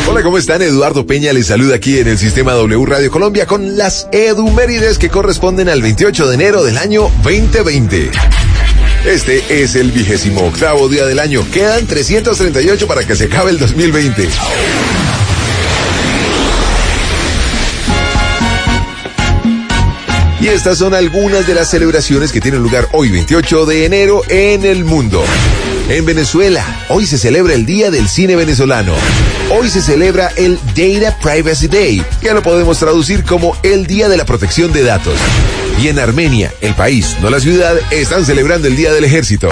Hola, ¿cómo están? Eduardo Peña les saluda aquí en el Sistema W Radio Colombia con las edumérides que corresponden al 28 de enero del año 2020. Este es el 28º día del año. Quedan 338 para que se acabe el 2020. Y estas son algunas de las celebraciones que tienen lugar hoy, 28 de enero, en el mundo. En Venezuela, hoy se celebra el Día del Cine Venezolano. Hoy se celebra el Data Privacy Day, que lo podemos traducir como el Día de la Protección de Datos. Y en Armenia, el país, no la ciudad, están celebrando el Día del Ejército.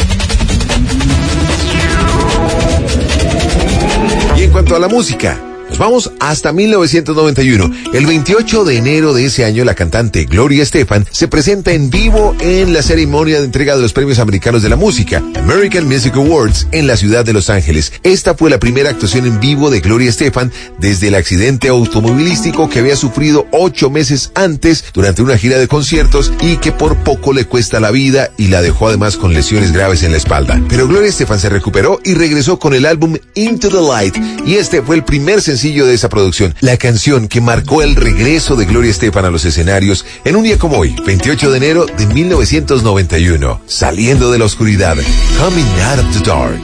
Y en cuanto a la música, nos vamos hasta 1991. El 28 de enero de ese año, la cantante Gloria Estefan se presenta en vivo en la ceremonia de entrega de los premios americanos de la música, American Music Awards, en la ciudad de Los Ángeles. Esta fue la primera actuación en vivo de Gloria Estefan desde el accidente automovilístico que había sufrido 8 meses antes durante una gira de conciertos y que por poco le cuesta la vida y la dejó además con lesiones graves en la espalda. Pero Gloria Estefan se recuperó y regresó con el álbum Into the Light, y este fue el primer sencillo de esa producción, la canción que marcó el regreso de Gloria Estefan a los escenarios en un día como hoy, 28 de enero de 1991, saliendo de la oscuridad, Coming Out of the Dark.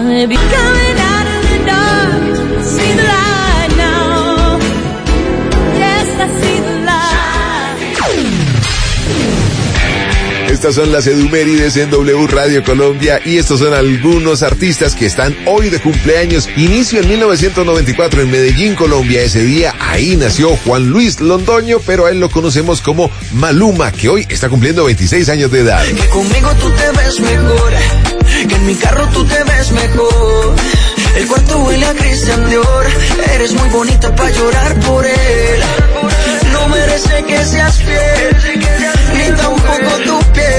Estas son las edumérides en W Radio Colombia y estos son algunos artistas que están hoy de cumpleaños. Inicio en 1994 en Medellín, Colombia. Ese día ahí nació Juan Luis Londoño, pero a él lo conocemos como Maluma, que hoy está cumpliendo 26 años de edad. Que conmigo tú te ves mejor, que en mi carro tú te ves mejor. El cuarto huele a Christian Dior, eres muy bonita para llorar por él. No merece que seas fiel, ni tampoco tu piel.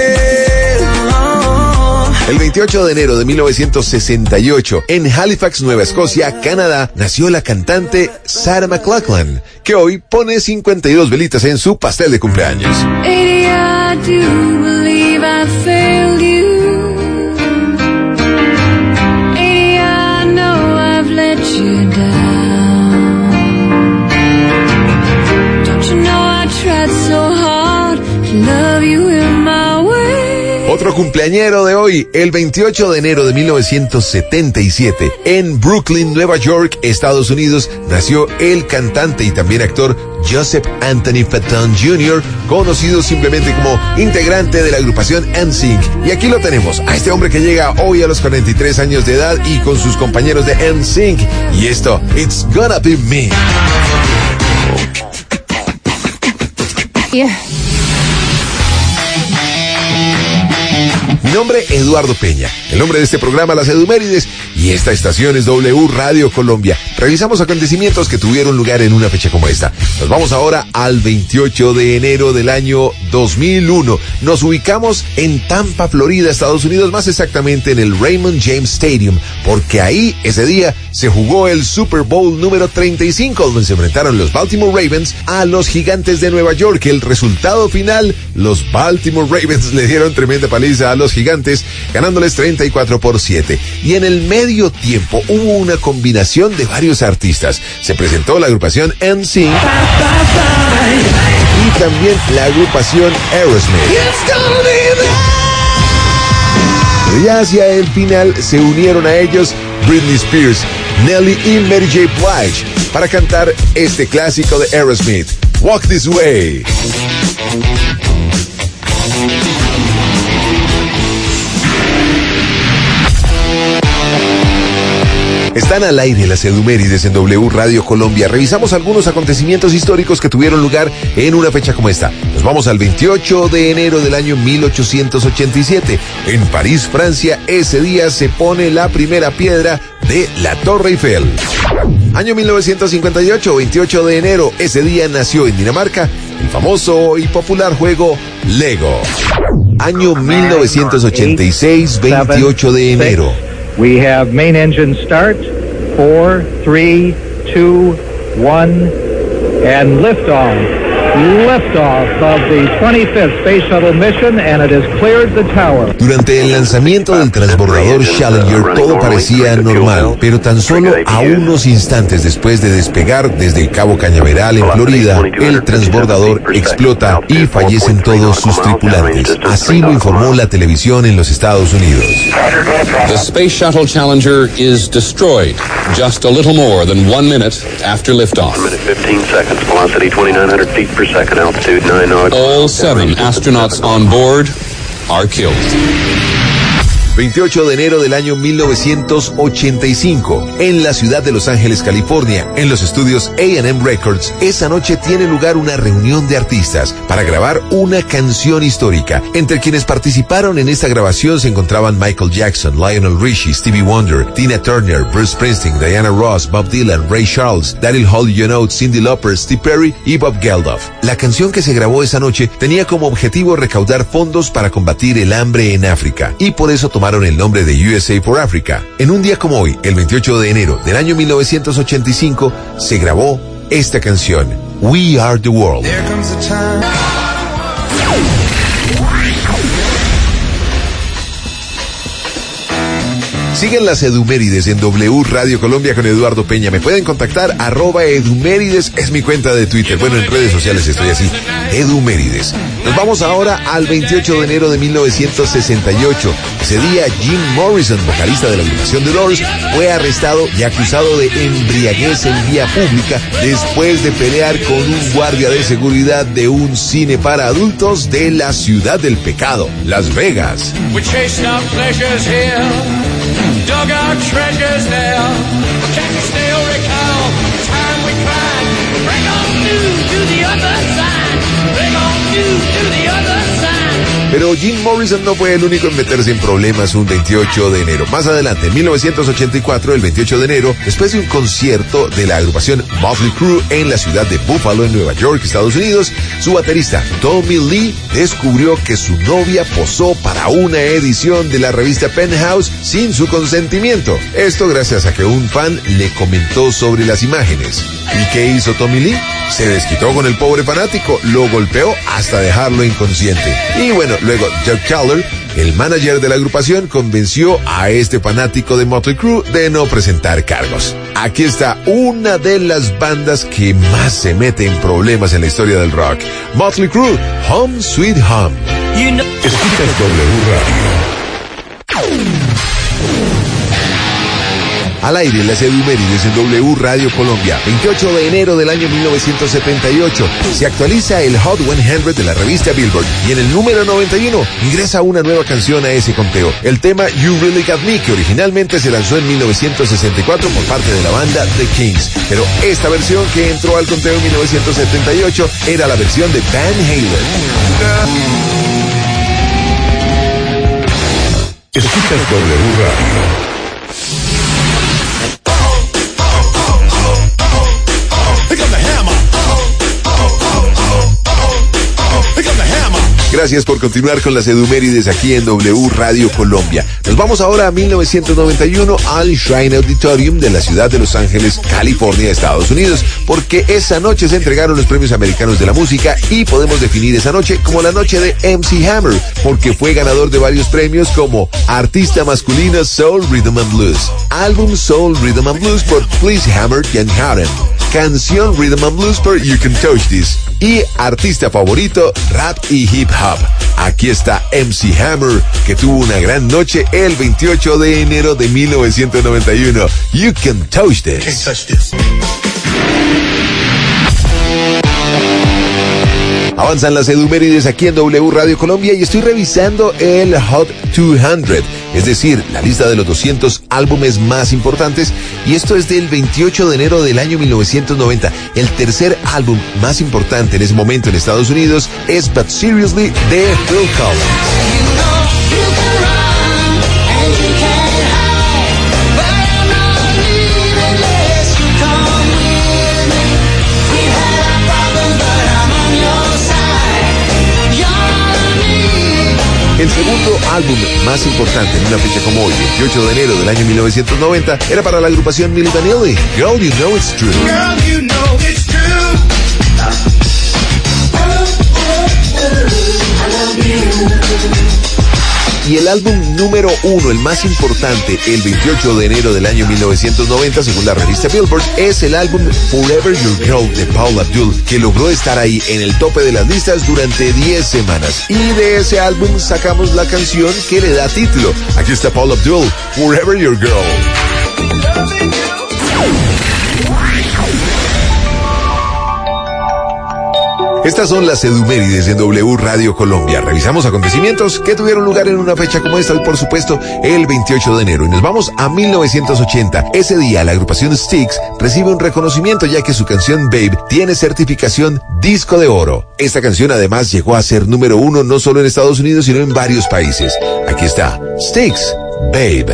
El 28 de enero de 1968, en Halifax, Nueva Escocia, Canadá, nació la cantante Sarah McLachlan, que hoy pone 52 velitas en su pastel de cumpleaños. Otro cumpleañero de hoy, el 28 de enero de 1977, en Brooklyn, Nueva York, Estados Unidos, nació el cantante y también actor Joseph Anthony Fatton Jr., conocido simplemente como integrante de la agrupación NSYNC. Y aquí lo tenemos, a este hombre que llega hoy a los 43 años de edad y con sus compañeros de NSYNC. Y esto, It's Gonna Be Me. Yeah. Mi nombre es Eduardo Peña, el nombre de este programa Las Edumérides, y esta estación es W Radio Colombia. Revisamos acontecimientos que tuvieron lugar en una fecha como esta. Nos vamos ahora al 28 de enero del año 2001. Nos ubicamos en Tampa, Florida, Estados Unidos, más exactamente en el Raymond James Stadium, porque ahí ese día se jugó el Super Bowl número 35, donde se enfrentaron los Baltimore Ravens a los Gigantes de Nueva York. El resultado final, los Baltimore Ravens le dieron tremenda paliza a los Gigantes, ganándoles 34-7. Y en el medio tiempo hubo una combinación de varios artistas. Se presentó la agrupación NSYNC y también la agrupación Aerosmith. Pero ya hacia el final se unieron a ellos Britney Spears, Nelly y Mary J. Blige para cantar este clásico de Aerosmith, Walk This Way. Están al aire las edumérides en W Radio Colombia. Revisamos algunos acontecimientos históricos que tuvieron lugar en una fecha como esta. Nos vamos al 28 de enero del año 1887. En París, Francia, ese día se pone la primera piedra de la Torre Eiffel. Año 1958, 28 de enero, ese día nació en Dinamarca el famoso y popular juego Lego. Año 1986, 28 de enero. We have main engine start, 4, 3, 2, 1, and liftoff. liftoff of the 25th Space Shuttle mission, and it has cleared the tower. Durante el lanzamiento del transbordador Challenger todo parecía normal, pero tan solo a unos instantes después de despegar desde el Cabo Cañaveral en Florida, el transbordador explota y fallecen todos sus tripulantes. Así lo informó la televisión en los Estados Unidos. The Space Shuttle Challenger is destroyed just a little more than 1 minute after liftoff. 1 minute 15 seconds, velocity 2,900 feet per second, altitude 9 knots. All 7 astronauts on board are killed. 28 de enero del año 1985, en la ciudad de Los Ángeles, California, en los estudios A&M Records, esa noche tiene lugar una reunión de artistas para grabar una canción histórica. Entre quienes participaron en esta grabación se encontraban Michael Jackson, Lionel Richie, Stevie Wonder, Tina Turner, Bruce Springsteen, Diana Ross, Bob Dylan, Ray Charles, Daryl Hall, Cyndi Lauper, Steve Perry y Bob Geldof. La canción que se grabó esa noche tenía como objetivo recaudar fondos para combatir el hambre en África, y por eso tomaron el nombre de USA for Africa. En un día como hoy, el 28 de enero del año 1985, se grabó esta canción, We Are the World. There comes a time. Siguen las Edumérides en W Radio Colombia con Eduardo Peña. Me pueden contactar, @Edumérides es mi cuenta de Twitter. Bueno, en redes sociales estoy así, Edumérides. Nos vamos ahora al 28 de enero de 1968. Ese día, Jim Morrison, vocalista de la agrupación The Doors, fue arrestado y acusado de embriaguez en vía pública después de pelear con un guardia de seguridad de un cine para adultos de la Ciudad del Pecado, Las Vegas. We chased our pleasures here, dug our treasures there. Can't you still recall the time we cried? Bring on new to the other side. Bring on new to the other side. Pero Jim Morrison no fue el único en meterse en problemas un 28 de enero. Más adelante, en 1984, el 28 de enero, después de un concierto de la agrupación Motley Crue en la ciudad de Buffalo, en Nueva York, Estados Unidos, su baterista Tommy Lee descubrió que su novia posó para una edición de la revista Penthouse sin su consentimiento. Esto gracias a que un fan le comentó sobre las imágenes. ¿Y qué hizo Tommy Lee? Se desquitó con el pobre fanático, lo golpeó hasta dejarlo inconsciente. Y bueno, luego Jack Keller, el manager de la agrupación, convenció a este fanático de Motley Crue de no presentar cargos. Aquí está una de las bandas que más se mete en problemas en la historia del rock. Motley Crue, Home Sweet Home. Escuchas W Radio. Al aire, las Edumérides en W Radio Colombia. 28 de enero del año 1978. Se actualiza el Hot 100 de la revista Billboard. Y en el número 91 ingresa una nueva canción a ese conteo. El tema You Really Got Me, que originalmente se lanzó en 1964 por parte de la banda The Kings. Pero esta versión que entró al conteo en 1978 era la versión de Van Halen. Escuchas W Radio. Gracias por continuar con las Edumérides aquí en W Radio Colombia. Nos vamos ahora a 1991 al Shrine Auditorium de la ciudad de Los Ángeles, California, Estados Unidos, porque esa noche se entregaron los premios americanos de la música y podemos definir esa noche como la noche de MC Hammer, porque fue ganador de varios premios como Artista Masculino Soul Rhythm and Blues, Álbum Soul Rhythm and Blues por Please Hammer Jan Harden, Canción Rhythm and Blues por You Can Touch This y Artista Favorito Rap y Hip Hop. Aquí está MC Hammer, que tuvo una gran noche el 28 de enero de 1991. You Can Touch This. Can't touch this. Avanzan las Edumérides aquí en W Radio Colombia y estoy revisando el Hot 200, es decir, la lista de los 200 álbumes más importantes, y esto es del 28 de enero del año 1990. El tercer álbum más importante en ese momento en Estados Unidos es But Seriously de Phil Collins. El segundo álbum más importante en una fecha como hoy, 28 de enero del año 1990, era para la agrupación Milli Vanilli, Girl, You Know It's True. Girl, you know it's true. Y el álbum número 1, el más importante, el 28 de enero del año 1990, según la revista Billboard, es el álbum Forever Your Girl de Paula Abdul, que logró estar ahí en el tope de las listas durante 10 semanas. Y de ese álbum sacamos la canción que le da título. Aquí está Paula Abdul, Forever Your Girl. Estas son las edumérides en W Radio Colombia. Revisamos acontecimientos que tuvieron lugar en una fecha como esta y, por supuesto, el 28 de enero. Y nos vamos a 1980. Ese día, la agrupación Styx recibe un reconocimiento ya que su canción Babe tiene certificación disco de oro. Esta canción además llegó a ser número 1 no solo en Estados Unidos, sino en varios países. Aquí está, Styx, Babe.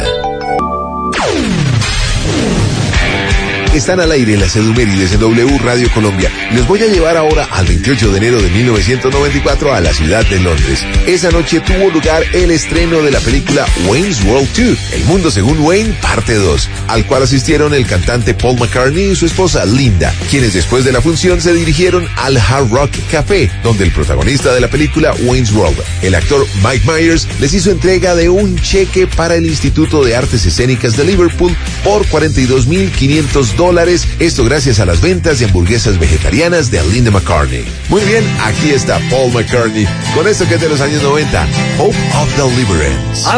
Están al aire las edumérides en W Radio Colombia. Les voy a llevar ahora al 28 de enero de 1994 a la ciudad de Londres. Esa noche tuvo lugar el estreno de la película Wayne's World 2, El Mundo Según Wayne, parte 2, al cual asistieron el cantante Paul McCartney y su esposa Linda, quienes después de la función se dirigieron al Hard Rock Café, donde el protagonista de la película Wayne's World, el actor Mike Myers, les hizo entrega de un cheque para el Instituto de Artes Escénicas de Liverpool por $42,500. Esto gracias a las ventas de hamburguesas vegetarianas de Linda McCartney. Muy bien, aquí está Paul McCartney con esto que es de los años 90, Hope of Deliverance.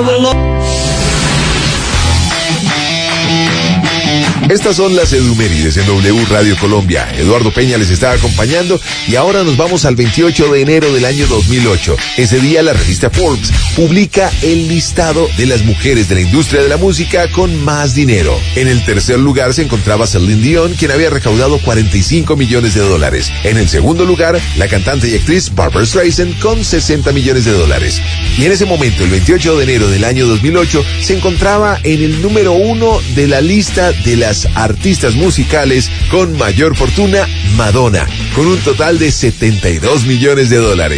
Estas son las edumérides en W Radio Colombia. Eduardo Peña les está acompañando y ahora nos vamos al 28 de enero del año 2008. Ese día la revista Forbes publica el listado de las mujeres de la industria de la música con más dinero. En el tercer lugar se encontraba Celine Dion, quien había recaudado $45 millones. En el segundo lugar, la cantante y actriz Barbra Streisand con $60 millones. Y en ese momento, el 28 de enero del año 2008, se encontraba en el número 1 de la lista de las artistas musicales con mayor fortuna, Madonna, con un total de $72 millones.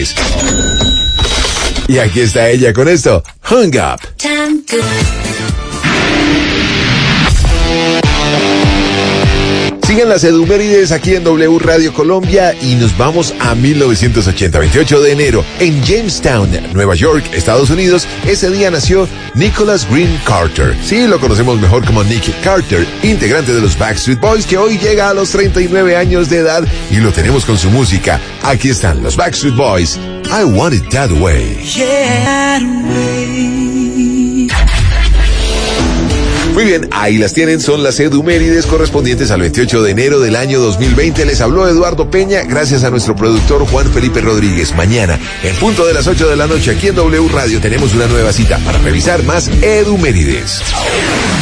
Y aquí está ella con esto, Hung Up. Sigan las edumérides aquí en W Radio Colombia y nos vamos a 1980, 28 de enero, en Jamestown, Nueva York, Estados Unidos. Ese día nació Nicholas Green Carter. Sí, lo conocemos mejor como Nick Carter, integrante de los Backstreet Boys, que hoy llega a los 39 años de edad y lo tenemos con su música. Aquí están los Backstreet Boys, I Want It That Way. Yeah, Muy bien, ahí las tienen, son las edumérides correspondientes al 28 de enero del año 2020. Les habló Eduardo Peña, gracias a nuestro productor Juan Felipe Rodríguez. Mañana, en punto de las 8 de la noche, aquí en W Radio, tenemos una nueva cita para revisar más edumérides.